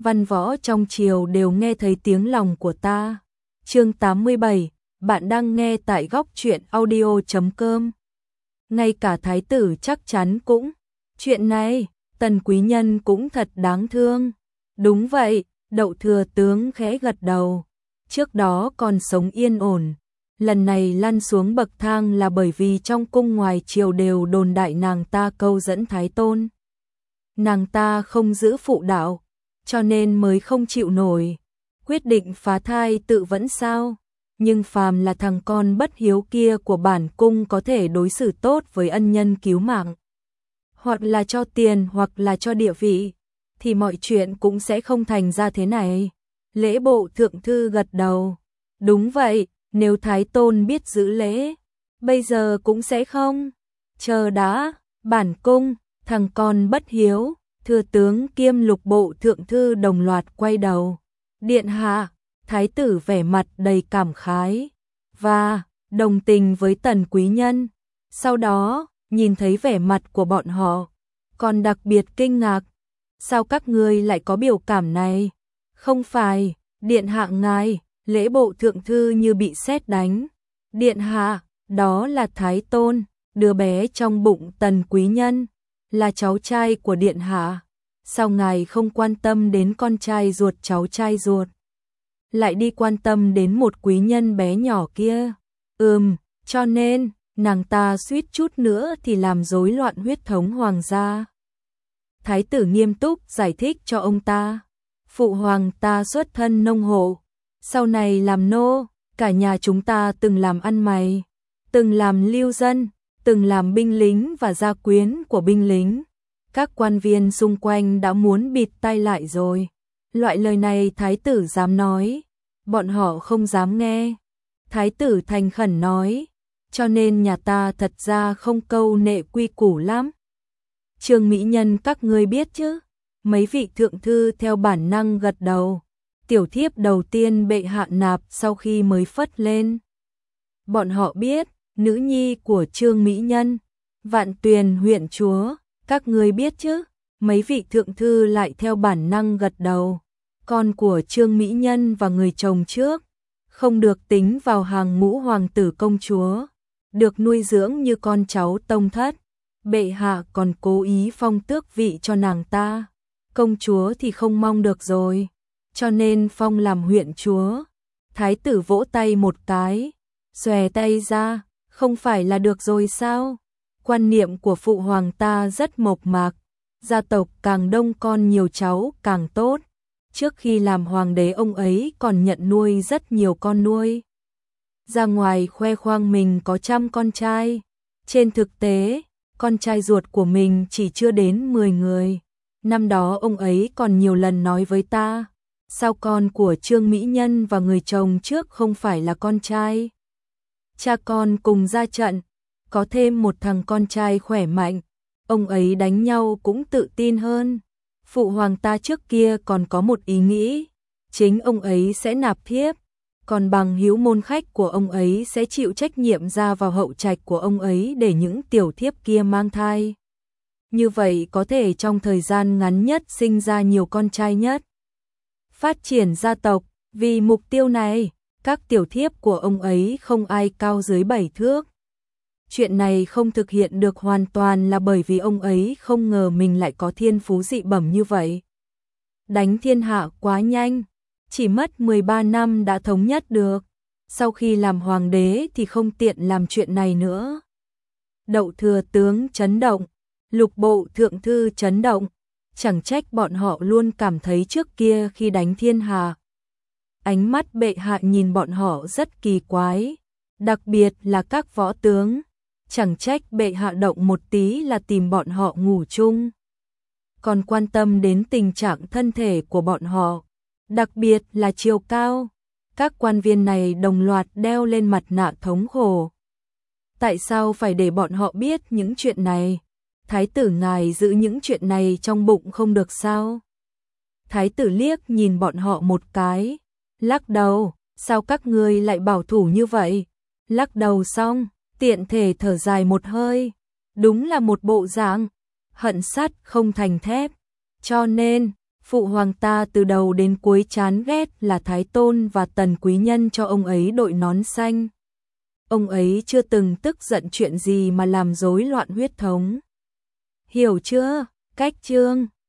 văn võ trong triều đều nghe thấy tiếng lòng của ta. Chương 87, bạn đang nghe tại góc truyện audio.com. Ngay cả thái tử chắc chắn cũng. Chuyện này, Tần quý nhân cũng thật đáng thương. Đúng vậy, Đậu thừa tướng khẽ gật đầu. Trước đó còn sống yên ổn. Lần này lăn xuống bậc thang là bởi vì trong cung ngoài triều đều đồn đại nàng ta câu dẫn Thái Tôn. Nàng ta không giữ phụ đạo, cho nên mới không chịu nổi. Quyết định phá thai tự vẫn sao? Nhưng phàm là thằng con bất hiếu kia của bản cung có thể đối xử tốt với ân nhân cứu mạng, hoặc là cho tiền hoặc là cho địa vị, thì mọi chuyện cũng sẽ không thành ra thế này. Lễ bộ thượng thư gật đầu. Đúng vậy, nếu Thái Tôn biết giữ lễ, bây giờ cũng sẽ không. Chờ đã, bản cung, thằng con bất hiếu. Thừa tướng kiêm lục bộ thượng thư đồng loạt quay đầu. Điện hạ, thái tử vẻ mặt đầy cảm khái và đồng tình với Tần quý nhân. Sau đó, nhìn thấy vẻ mặt của bọn họ, còn đặc biệt kinh ngạc. Sao các ngươi lại có biểu cảm này? Không phải, điện hạ ngài, lễ bộ thượng thư như bị sét đánh. Điện hạ, đó là Thái Tôn, đứa bé trong bụng Tần quý nhân, là cháu trai của điện hạ. Sao ngài không quan tâm đến con trai ruột cháu trai ruột, lại đi quan tâm đến một quý nhân bé nhỏ kia? Cho nên, nàng ta suýt chút nữa thì làm rối loạn huyết thống hoàng gia. Thái tử nghiêm túc giải thích cho ông ta. Phụ hoàng ta xuất thân nông hộ, sau này làm nô, cả nhà chúng ta từng làm ăn mày, từng làm lưu dân, từng làm binh lính và gia quyến của binh lính. Các quan viên xung quanh đã muốn bịt tai lại rồi. Loại lời này thái tử dám nói, bọn họ không dám nghe. Thái tử thành khẩn nói, cho nên nhà ta thật ra không câu nệ quy củ lắm. Trương mỹ nhân các ngươi biết chứ? Mấy vị thượng thư theo bản năng gật đầu. Tiểu thiếp đầu tiên bệ hạ nạp sau khi mới phất lên. Bọn họ biết, nữ nhi của Trương mỹ nhân, Vạn Tuyền huyện chúa, các ngươi biết chứ? Mấy vị thượng thư lại theo bản năng gật đầu. Con của Trương mỹ nhân và người chồng trước, không được tính vào hàng ngũ hoàng tử công chúa, được nuôi dưỡng như con cháu tông thất. Bệ hạ còn cố ý phong tước vị cho nàng ta. Công chúa thì không mong được rồi, cho nên phong làm huyện chúa. Thái tử vỗ tay một cái, xòe tay ra, không phải là được rồi sao? Quan niệm của phụ hoàng ta rất mộc mạc, gia tộc càng đông con nhiều cháu càng tốt. Trước khi làm hoàng đế ông ấy còn nhận nuôi rất nhiều con nuôi. Ra ngoài khoe khoang mình có 100 con trai. Trên thực tế, con trai ruột của mình chỉ chưa đến 10 người. Năm đó ông ấy còn nhiều lần nói với ta, sao con của Trương mỹ nhân và người chồng trước không phải là con trai? Cha con cùng ra trận, có thêm một thằng con trai khỏe mạnh, ông ấy đánh nhau cũng tự tin hơn. Phụ hoàng ta trước kia còn có một ý nghĩ, chính ông ấy sẽ nạp thiếp, còn bằng hữu môn khách của ông ấy sẽ chịu trách nhiệm ra vào hậu trạch của ông ấy để những tiểu thiếp kia mang thai. Như vậy có thể trong thời gian ngắn nhất sinh ra nhiều con trai nhất. Phát triển gia tộc, vì mục tiêu này, các tiểu thiếp của ông ấy không ai cao dưới 7 thước. Chuyện này không thực hiện được hoàn toàn là bởi vì ông ấy không ngờ mình lại có thiên phú dị bẩm như vậy. Đánh thiên hạ quá nhanh, chỉ mất 13 năm đã thống nhất được. Sau khi làm hoàng đế thì không tiện làm chuyện này nữa. Đậu thừa tướng chấn động, lục bộ thượng thư chấn động, chẳng trách bọn họ luôn cảm thấy trước kia khi đánh thiên hạ, ánh mắt bệ hạ nhìn bọn họ rất kỳ quái, đặc biệt là các võ tướng. Chẳng trách bệ hạ động một tí là tìm bọn họ ngủ chung, còn quan tâm đến tình trạng thân thể của bọn họ, đặc biệt là chiều cao. Các quan viên này đồng loạt đeo lên mặt nạ thống khổ. Tại sao phải để bọn họ biết những chuyện này? Thái tử ngài giữ những chuyện này trong bụng không được sao? Thái tử liếc nhìn bọn họ một cái, lắc đầu, sao các ngươi lại bảo thủ như vậy? Lắc đầu xong, tiện thể thở dài một hơi, đúng là một bộ dạng hận sắt không thành thép. Cho nên, Phụ hoàng ta từ đầu đến cuối chán ghét là Thái Tôn và Tần Quý Nhân cho ông ấy đội nón xanh. Ông ấy chưa từng tức giận chuyện gì mà làm rối loạn huyết thống. Hiểu chưa? Cách chương